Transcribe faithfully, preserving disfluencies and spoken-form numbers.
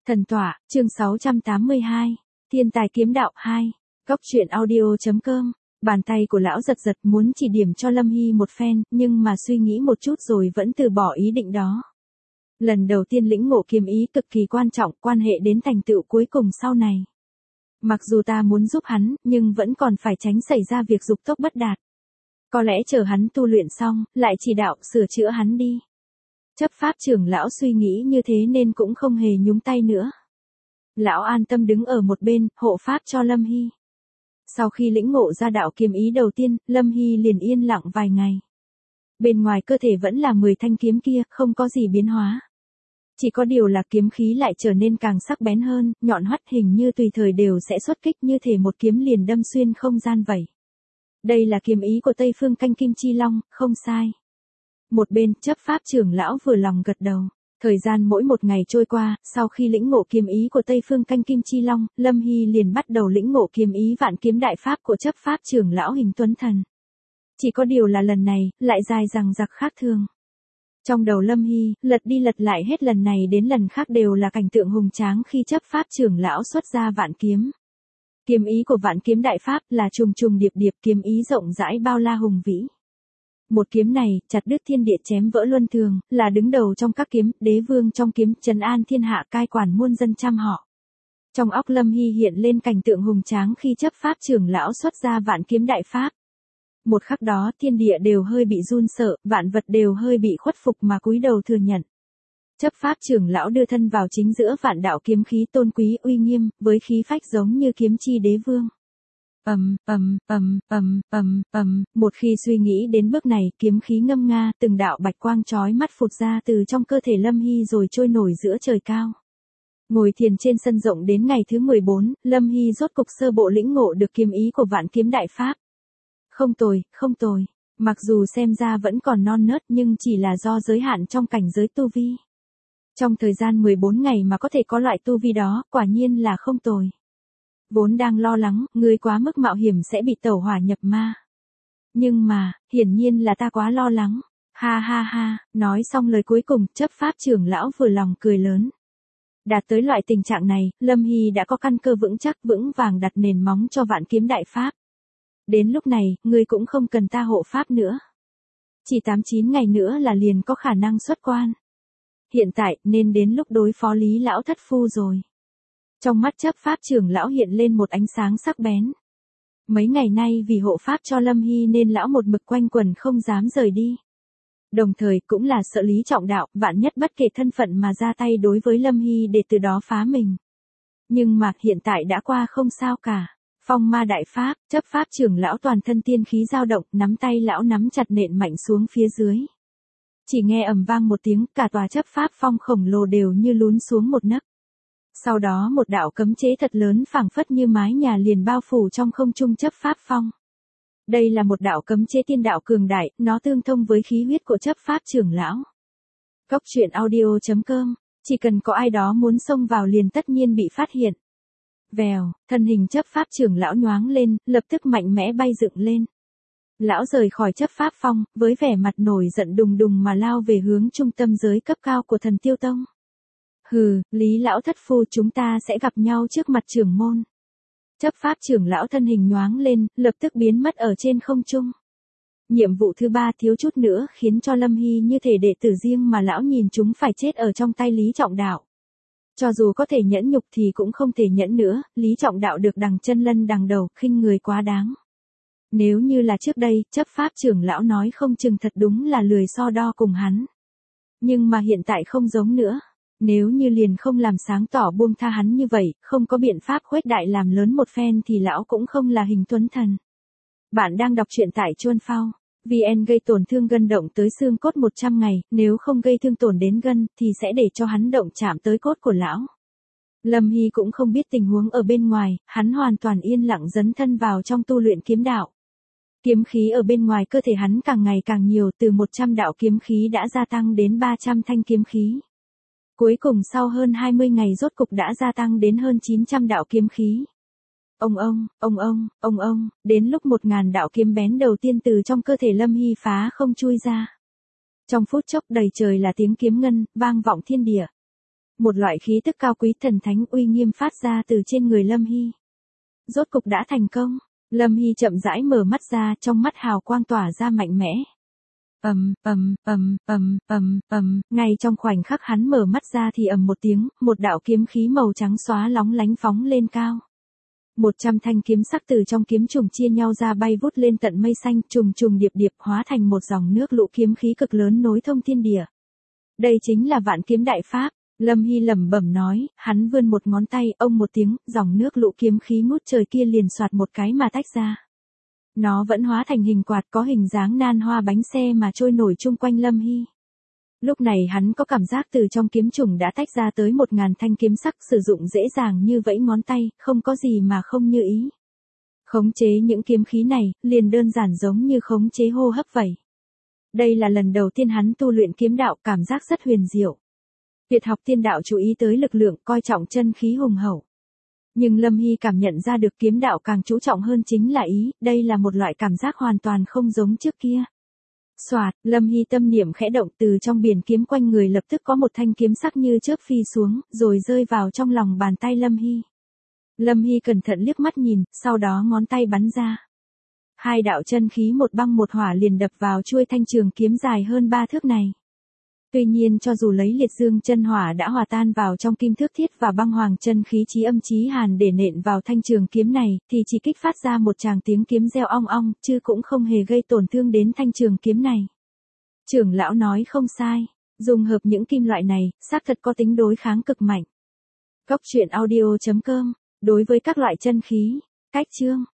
Thần tọa, chương sáu trăm tám mươi hai. Thiên tài kiếm đạo hai. Góc truyện audio chấm com. Bàn tay của lão giật giật muốn chỉ điểm cho Lâm Hy một phen, nhưng mà suy nghĩ một chút rồi vẫn từ bỏ ý định đó. Lần đầu tiên lĩnh ngộ kiếm ý cực kỳ quan trọng, quan hệ đến thành tựu cuối cùng sau này. Mặc dù ta muốn giúp hắn, nhưng vẫn còn phải tránh xảy ra việc dục tốc bất đạt. Có lẽ chờ hắn tu luyện xong, lại chỉ đạo sửa chữa hắn đi. Chấp pháp trưởng lão suy nghĩ như thế nên cũng không hề nhúng tay nữa. Lão an tâm đứng ở một bên, hộ pháp cho Lâm Hy. Sau khi lĩnh ngộ ra đạo kiếm ý đầu tiên, Lâm Hy liền yên lặng vài ngày. Bên ngoài cơ thể vẫn là mười thanh kiếm kia, không có gì biến hóa. Chỉ có điều là kiếm khí lại trở nên càng sắc bén hơn, nhọn hoắt hình như tùy thời đều sẽ xuất kích, như thể một kiếm liền đâm xuyên không gian vậy. Đây là kiếm ý của Tây Phương Canh Kim Chi Long, không sai. Một bên, chấp pháp trưởng lão vừa lòng gật đầu. Thời gian mỗi một ngày trôi qua, sau khi lĩnh ngộ kiếm ý của Tây Phương Canh Kim Chi Long, Lâm Hy liền bắt đầu lĩnh ngộ kiếm ý vạn kiếm đại pháp của chấp pháp trưởng lão Hình Tuấn Thần. Chỉ có điều là lần này, lại dài dằng dặc khác thường. Trong đầu Lâm Hy, lật đi lật lại hết lần này đến lần khác đều là cảnh tượng hùng tráng khi chấp pháp trưởng lão xuất ra vạn kiếm. Kiếm ý của vạn kiếm đại pháp là trùng trùng điệp điệp, kiếm ý rộng rãi bao la hùng vĩ. Một kiếm này, chặt đứt thiên địa chém vỡ luân thường, là đứng đầu trong các kiếm, đế vương trong kiếm, trấn an thiên hạ cai quản muôn dân trăm họ. Trong óc Lâm Hy hiện lên cảnh tượng hùng tráng khi chấp pháp trưởng lão xuất ra vạn kiếm đại pháp. Một khắc đó thiên địa đều hơi bị run sợ, vạn vật đều hơi bị khuất phục mà cúi đầu thừa nhận. Chấp pháp trưởng lão đưa thân vào chính giữa vạn đạo kiếm khí tôn quý uy nghiêm, với khí phách giống như kiếm chi đế vương. Ầm, ầm, ầm, ầm, ầm, ầm, một khi suy nghĩ đến bước này, kiếm khí ngâm nga, từng đạo bạch quang chói mắt phụt ra từ trong cơ thể Lâm Hy rồi trôi nổi giữa trời cao. Ngồi thiền trên sân rộng đến ngày thứ mười bốn, Lâm Hy rốt cục sơ bộ lĩnh ngộ được kiếm ý của vạn kiếm đại pháp. Không tồi, không tồi, mặc dù xem ra vẫn còn non nớt nhưng chỉ là do giới hạn trong cảnh giới tu vi. Trong thời gian mười bốn ngày mà có thể có loại tu vi đó, quả nhiên là không tồi. Vốn đang lo lắng, ngươi quá mức mạo hiểm sẽ bị tẩu hỏa nhập ma. Nhưng mà, hiển nhiên là ta quá lo lắng. Ha ha ha, nói xong lời cuối cùng, chấp pháp trưởng lão vừa lòng cười lớn. Đạt tới loại tình trạng này, Lâm Hy đã có căn cơ vững chắc vững vàng đặt nền móng cho vạn kiếm đại pháp. Đến lúc này, ngươi cũng không cần ta hộ pháp nữa. Chỉ tám chín ngày nữa là liền có khả năng xuất quan. Hiện tại, nên đến lúc đối phó Lý lão thất phu rồi. Trong mắt chấp pháp trưởng lão hiện lên một ánh sáng sắc bén. Mấy ngày nay vì hộ pháp cho Lâm Hy nên lão một mực quanh quần không dám rời đi. Đồng thời cũng là sợ Lý Trọng Đạo, vạn nhất bất kể thân phận mà ra tay đối với Lâm Hy để từ đó phá mình. Nhưng mà hiện tại đã qua không sao cả. Phong ma đại pháp, chấp pháp trưởng lão toàn thân tiên khí dao động, nắm tay lão nắm chặt nện mạnh xuống phía dưới. Chỉ nghe ầm vang một tiếng, cả tòa chấp pháp phong khổng lồ đều như lún xuống một nấc. Sau đó một đạo cấm chế thật lớn phảng phất như mái nhà liền bao phủ trong không trung chấp pháp phong. Đây là một đạo cấm chế tiên đạo cường đại, nó tương thông với khí huyết của chấp pháp trưởng lão. Góc truyện audio chấm com, chỉ cần có ai đó muốn xông vào liền tất nhiên bị phát hiện. Vèo, thân hình chấp pháp trưởng lão nhoáng lên, lập tức mạnh mẽ bay dựng lên. Lão rời khỏi chấp pháp phong, với vẻ mặt nổi giận đùng đùng mà lao về hướng trung tâm giới cấp cao của Thần Tiêu Tông. Hừ, Lý lão thất phu, chúng ta sẽ gặp nhau trước mặt trưởng môn. Chấp pháp trưởng lão thân hình nhoáng lên, lập tức biến mất ở trên không trung. Nhiệm vụ thứ ba thiếu chút nữa khiến cho Lâm Hy như thể đệ tử riêng mà lão nhìn chúng phải chết ở trong tay Lý Trọng Đạo. Cho dù có thể nhẫn nhục thì cũng không thể nhẫn nữa, Lý Trọng Đạo được đằng chân lân đằng đầu, khinh người quá đáng. Nếu như là trước đây, chấp pháp trưởng lão nói không chừng thật đúng là lười so đo cùng hắn. Nhưng mà hiện tại không giống nữa. Nếu như liền không làm sáng tỏ buông tha hắn như vậy, không có biện pháp khuếch đại làm lớn một phen thì lão cũng không là Hình Tuấn Thần. Bạn đang đọc truyện tại Chuan Phao. vê en gây tổn thương gân động tới xương cốt một trăm ngày, nếu không gây thương tổn đến gân, thì sẽ để cho hắn động chạm tới cốt của lão. Lâm Hy cũng không biết tình huống ở bên ngoài, hắn hoàn toàn yên lặng dấn thân vào trong tu luyện kiếm đạo. Kiếm khí ở bên ngoài cơ thể hắn càng ngày càng nhiều, từ một trăm đạo kiếm khí đã gia tăng đến ba trăm thanh kiếm khí. Cuối cùng sau hơn hai mươi ngày rốt cục đã gia tăng đến hơn chín trăm đạo kiếm khí. Ông ông, ông ông, ông ông, đến lúc một ngàn đạo kiếm bén đầu tiên từ trong cơ thể Lâm Hy phá không chui ra. Trong phút chốc đầy trời là tiếng kiếm ngân, vang vọng thiên địa. Một loại khí tức cao quý thần thánh uy nghiêm phát ra từ trên người Lâm Hy. Rốt cục đã thành công. Lâm Hy chậm rãi mở mắt ra, trong mắt hào quang tỏa ra mạnh mẽ. Ầm, ầm, ầm, ầm, ầm, ầm, ngay trong khoảnh khắc hắn mở mắt ra thì ầm một tiếng, một đạo kiếm khí màu trắng xóa lóng lánh phóng lên cao. Một trăm thanh kiếm sắc từ trong kiếm trùng chia nhau ra bay vút lên tận mây xanh, trùng trùng điệp điệp hóa thành một dòng nước lũ kiếm khí cực lớn nối thông thiên địa. Đây chính là Vạn Kiếm Đại Pháp. Lâm Hy lẩm bẩm nói, hắn vươn một ngón tay, ông một tiếng, dòng nước lũ kiếm khí ngút trời kia liền xoạt một cái mà tách ra. Nó vẫn hóa thành hình quạt có hình dáng nan hoa bánh xe mà trôi nổi chung quanh Lâm Hy. Lúc này hắn có cảm giác từ trong kiếm trùng đã tách ra tới một ngàn thanh kiếm sắc, sử dụng dễ dàng như vẫy ngón tay, không có gì mà không như ý. Khống chế những kiếm khí này, liền đơn giản giống như khống chế hô hấp vậy. Đây là lần đầu tiên hắn tu luyện kiếm đạo, cảm giác rất huyền diệu. Tuyệt học tiên đạo chú ý tới lực lượng, coi trọng chân khí hùng hậu. Nhưng Lâm Hy cảm nhận ra được kiếm đạo càng chú trọng hơn chính là ý, đây là một loại cảm giác hoàn toàn không giống trước kia. Soạt, Lâm Hy tâm niệm khẽ động, từ trong biển kiếm quanh người lập tức có một thanh kiếm sắc như chớp phi xuống, rồi rơi vào trong lòng bàn tay Lâm Hy. Lâm Hy cẩn thận liếc mắt nhìn, sau đó ngón tay bắn ra. Hai đạo chân khí một băng một hỏa liền đập vào chuôi thanh trường kiếm dài hơn ba thước này. Tuy nhiên cho dù lấy liệt dương chân hỏa đã hòa tan vào trong kim thước thiết và băng hoàng chân khí chí âm chí hàn để nện vào thanh trường kiếm này, thì chỉ kích phát ra một tràng tiếng kiếm reo ong ong, chứ cũng không hề gây tổn thương đến thanh trường kiếm này. Trưởng lão nói không sai, dùng hợp những kim loại này, xác thật có tính đối kháng cực mạnh. Cốc truyện audio chấm com, đối với các loại chân khí, cách chương.